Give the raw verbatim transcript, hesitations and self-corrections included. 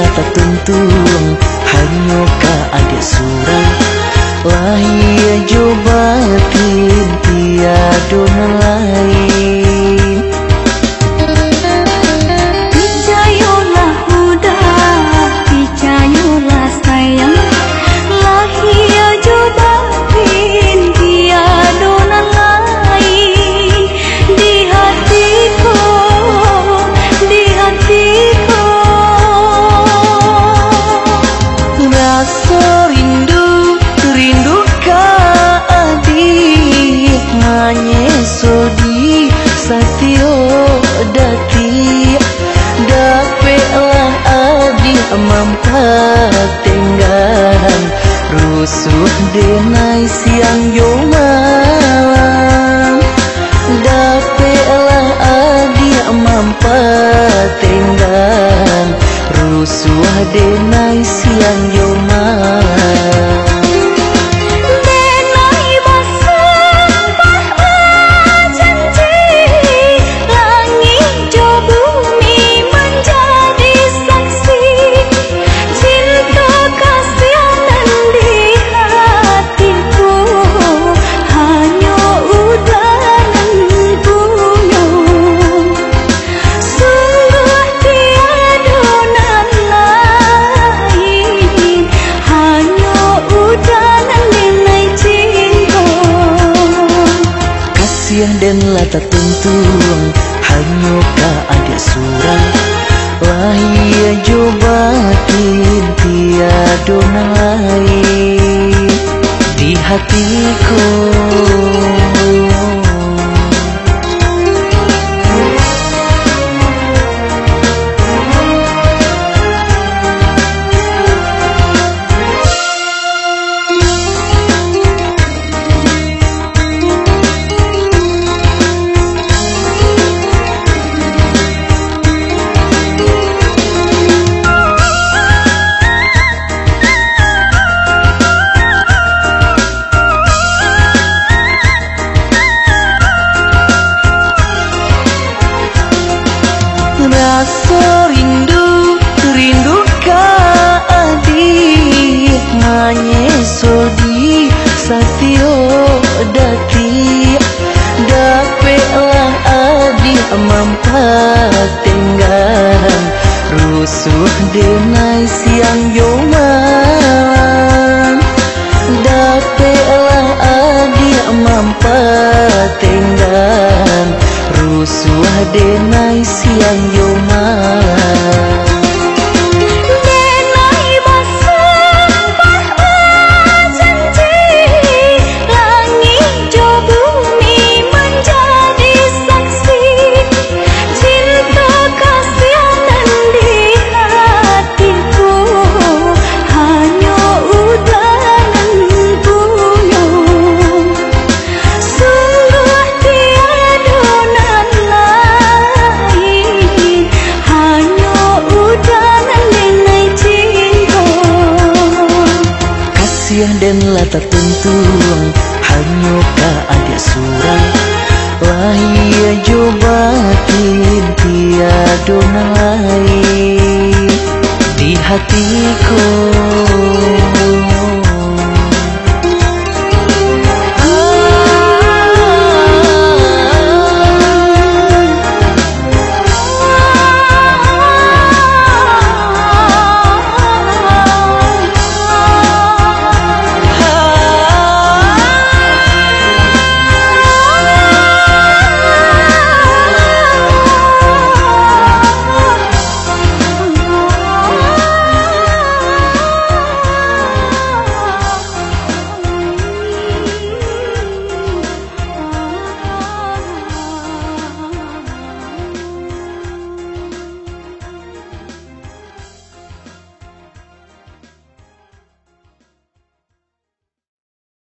lata tuntung hanya ka adik surang lahir jobatin tiada lain. Picayolah muda, picayolah sayang, lahir jobatin tiada lain. Di hatiku, di hatiku rasa rindu, rindu ka adik manyeso di satyo dati dapetlah adik mampat tenggan rusuh denai siang yo malam dapetlah adik mampat tenggan rusuh denai siang yo malam. Dan lata tuntung hanya ka adik surang lahir jobatin tiada lain di hatiku. Rasa rindu, rindu ka adik manyeso di satyo dati dapetlah adik mampat tenggan rusuh denai siang yo malam dapetlah adik mampat tenggan rusuh denai siang yo malam. Dan lata tuntung hanya ka adik surang lahir jobatin tiada lain di hatiku.